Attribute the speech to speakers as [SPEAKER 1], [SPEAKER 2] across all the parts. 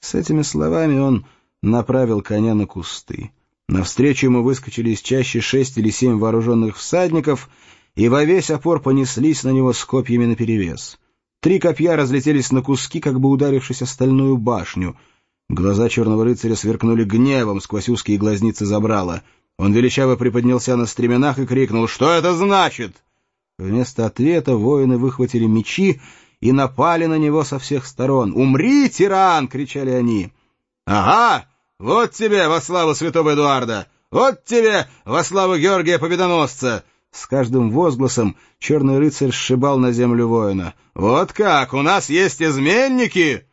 [SPEAKER 1] С этими словами он направил коня на кусты. Навстречу ему выскочили из чащи 6 или 7 вооруженных всадников и во весь опор понеслись на него с копьями наперевес. 3 копья разлетелись на куски, как бы ударившись о стальную башню. Глаза черного рыцаря сверкнули гневом сквозь узкие глазницы забрала. Он величаво приподнялся на стременах и крикнул: «Что это значит?» Вместо ответа воины выхватили мечи и напали на него со всех сторон. «Умри, тиран!» — кричали они. «Ага! Вот тебе во славу святого Эдуарда! Вот тебе во славу Георгия Победоносца!» С каждым возгласом черный рыцарь сшибал на землю воина. «Вот как! У нас есть изменники!»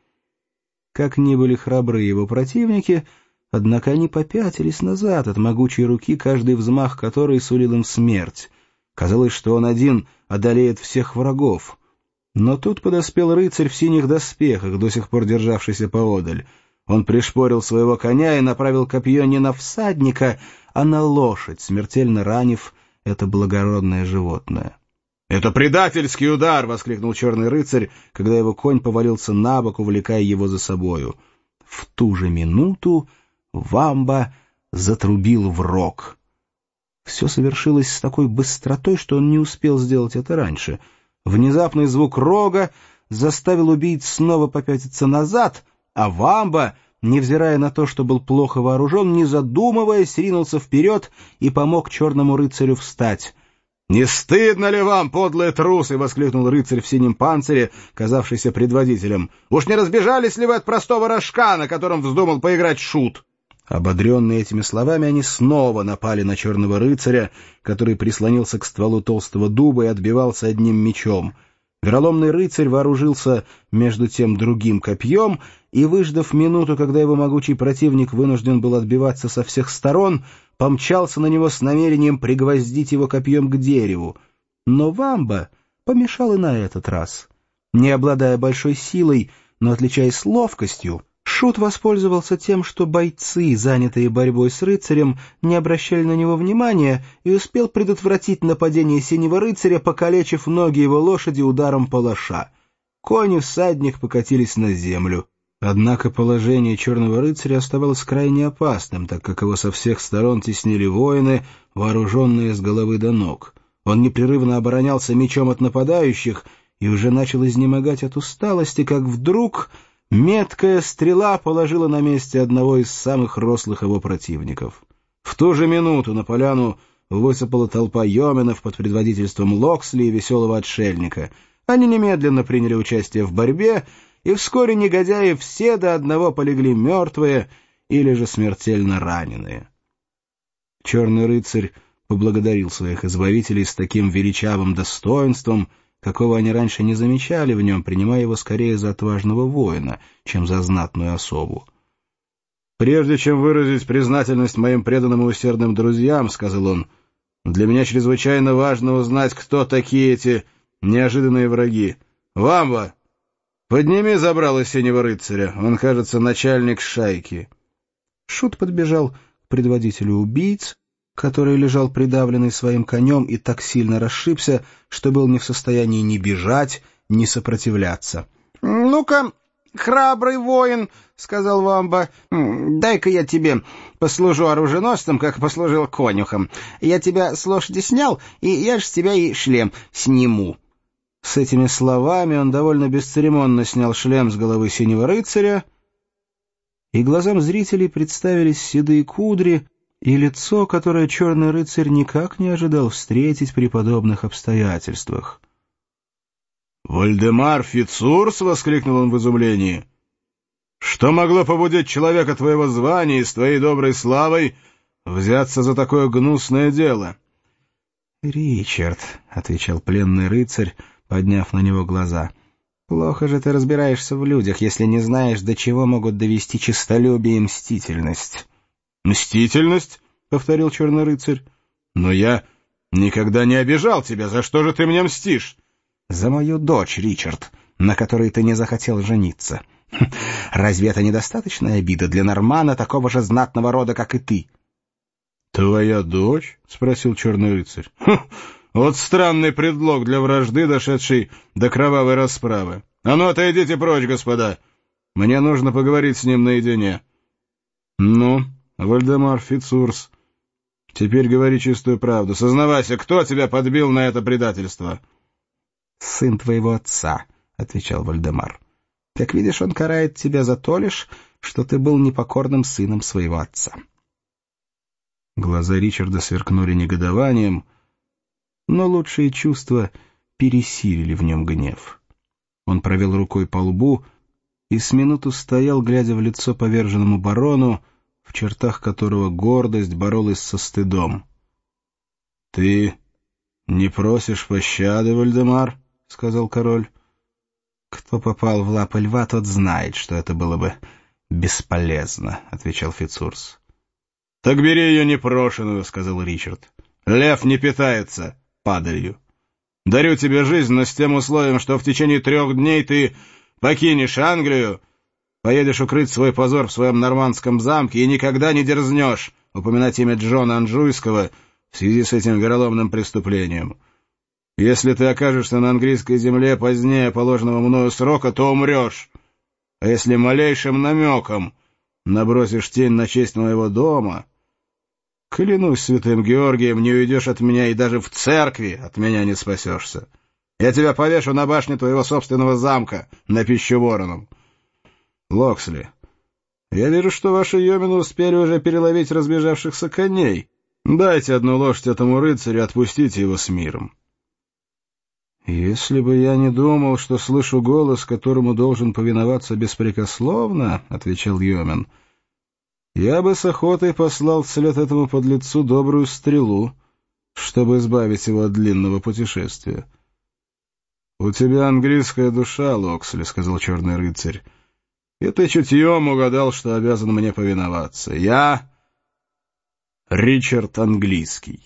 [SPEAKER 1] Как ни были храбры его противники, однако они попятились назад от могучей руки, каждый взмах которой сулил им смерть. Казалось, что он один одолеет всех врагов. Но тут подоспел рыцарь в синих доспехах, до сих пор державшийся поодаль. Он пришпорил своего коня и направил копье не на всадника, а на лошадь, смертельно ранив это благородное животное. «Это предательский удар!» — воскликнул черный рыцарь, когда его конь повалился на бок, увлекая его за собою. В ту же минуту Вамба затрубил в рог. Все совершилось с такой быстротой, что он не успел сделать это раньше. Внезапный звук рога заставил убийц снова попятиться назад, а Вамба, невзирая на то, что был плохо вооружен, не задумываясь, ринулся вперед и помог черному рыцарю встать. «Не стыдно ли вам, подлые трусы?» — воскликнул рыцарь в синем панцире, казавшийся предводителем. «Уж не разбежались ли вы от простого рожка, на котором вздумал поиграть шут?» Ободренные этими словами, они снова напали на черного рыцаря, который прислонился к стволу толстого дуба и отбивался одним мечом. Вероломный рыцарь вооружился между тем другим копьем и, выждав минуту, когда его могучий противник вынужден был отбиваться со всех сторон, помчался на него с намерением пригвоздить его копьем к дереву. Но Вамба помешал и на этот раз. Не обладая большой силой, но отличаясь ловкостью, Шут воспользовался тем, что бойцы, занятые борьбой с рыцарем, не обращали на него внимания, и успел предотвратить нападение синего рыцаря, покалечив ноги его лошади ударом палаша. Конь и всадник покатились на землю. Однако положение черного рыцаря оставалось крайне опасным, так как его со всех сторон теснили воины, вооруженные с головы до ног. Он непрерывно оборонялся мечом от нападающих и уже начал изнемогать от усталости, как вдруг меткая стрела положила на месте одного из самых рослых его противников. В ту же минуту на поляну высыпала толпа йоменов под предводительством Локсли и веселого отшельника. Они немедленно приняли участие в борьбе, и вскоре негодяи все до одного полегли мертвые или же смертельно раненые. Черный рыцарь поблагодарил своих избавителей с таким величавым достоинством, какого они раньше не замечали в нем, принимая его скорее за отважного воина, чем за знатную особу. «Прежде чем выразить признательность моим преданным и усердным друзьям, — сказал он, — для меня чрезвычайно важно узнать, кто такие эти неожиданные враги. Вамба, подними забрало синего рыцаря, он, кажется, начальник шайки». Шут подбежал к предводителю убийц, который лежал придавленный своим конем и так сильно расшибся, что был не в состоянии ни бежать, ни сопротивляться. «Ну-ка, храбрый воин, — сказал Вамба, — дай-ка я тебе послужу оруженосцем, как послужил конюхом. Я тебя с лошади снял, и я ж с тебя и шлем сниму». С этими словами он довольно бесцеремонно снял шлем с головы синего рыцаря, и глазам зрителей представились седые кудри и лицо, которое черный рыцарь никак не ожидал встретить при подобных обстоятельствах. «Вальдемар Фицурс!» — воскликнул он в изумлении. «Что могло побудить человека твоего звания и с твоей доброй славой взяться за такое гнусное дело?» «Ричард», — отвечал пленный рыцарь, подняв на него глаза, — «плохо же ты разбираешься в людях, если не знаешь, до чего могут довести честолюбие и мстительность». «Мстительность?» — повторил черный рыцарь. «Но я никогда не обижал тебя. За что же ты мне мстишь?» «За мою дочь, Ричард, на которой ты не захотел жениться. Разве это недостаточная обида для нормана такого же знатного рода, как и ты?» «Твоя дочь?» — спросил черный рыцарь. «Вот странный предлог для вражды, дошедшей до кровавой расправы. А ну, отойдите прочь, господа. Мне нужно поговорить с ним наедине». «Ну, Вальдемар Фицурс, теперь говори чистую правду. Сознавайся, кто тебя подбил на это предательство?»
[SPEAKER 2] «Сын твоего отца», — отвечал Вальдемар. «Как видишь, он карает тебя за то лишь, что ты был непокорным сыном своего отца».
[SPEAKER 1] Глаза Ричарда сверкнули негодованием, но лучшие чувства пересилили в нем гнев. Он провел рукой по лбу и с минуту стоял, глядя в лицо поверженному барону, в чертах которого гордость боролась со стыдом. — Ты не просишь пощады, Вальдемар? — сказал король. —
[SPEAKER 2] Кто попал в лапы льва, тот знает, что это было бы бесполезно, — отвечал Фицурс.
[SPEAKER 1] — Так бери ее непрошеную, — сказал Ричард. — Лев не питается падалью. Дарю тебе жизнь, но с тем условием, что в течение 3 дней ты покинешь Англию, поедешь укрыть свой позор в своем нормандском замке и никогда не дерзнешь упоминать имя Джона Анжуйского в связи с этим вероломным преступлением. Если ты окажешься на английской земле позднее положенного мною срока, то умрешь. А если малейшим намеком набросишь тень на честь моего дома, клянусь святым Георгием, не уйдешь от меня и даже в церкви от меня не спасешься. Я тебя повешу на башне твоего собственного замка на пищу воронам. Локсли, я вижу, что ваши йомены успели уже переловить разбежавшихся коней. Дайте одну лошадь этому рыцарю, отпустите его с миром. Если бы я не думал, что слышу голос, которому должен повиноваться беспрекословно, — отвечал йомен, — я бы с охотой послал вслед этому подлецу добрую стрелу, чтобы избавить его от длинного путешествия. — У тебя английская душа, Локсли, — сказал черный рыцарь, — и ты чутьем угадал, что обязан мне повиноваться. Я Ричард Английский.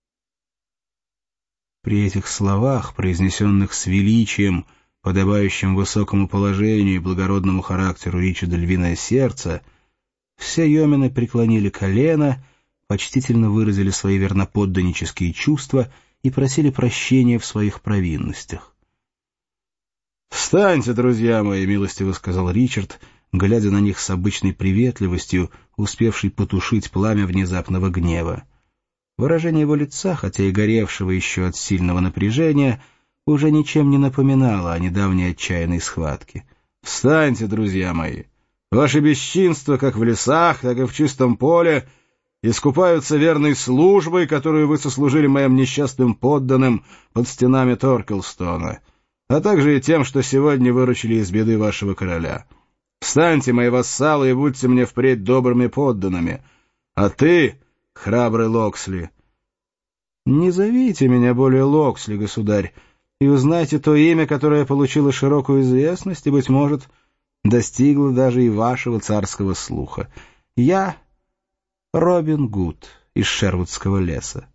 [SPEAKER 2] При этих словах, произнесенных с величием, подобающим высокому положению и благородному характеру Ричарда Львиное Сердце, все йомены преклонили колено, почтительно выразили свои верноподданнические чувства и просили прощения в своих провинностях.
[SPEAKER 1] «Встаньте, друзья мои!» — милостиво сказал Ричард, глядя на них с обычной приветливостью, успевший потушить пламя внезапного гнева. Выражение его лица, хотя и горевшего еще от сильного напряжения, уже ничем не напоминало о недавней отчаянной схватке. «Встаньте, друзья мои! Ваши бесчинства, как в лесах, так и в чистом поле, искупаются верной службой, которую вы сослужили моим несчастным подданным под стенами Торкелстона, а также и тем, что сегодня выручили из беды вашего короля. Встаньте, мои вассалы, и будьте мне впредь добрыми подданными. А ты, храбрый Локсли, не зовите меня более Локсли, государь, и узнайте то имя, которое получило широкую известность и, быть может, достигло даже и вашего царского слуха. Я Робин Гуд из Шервудского леса.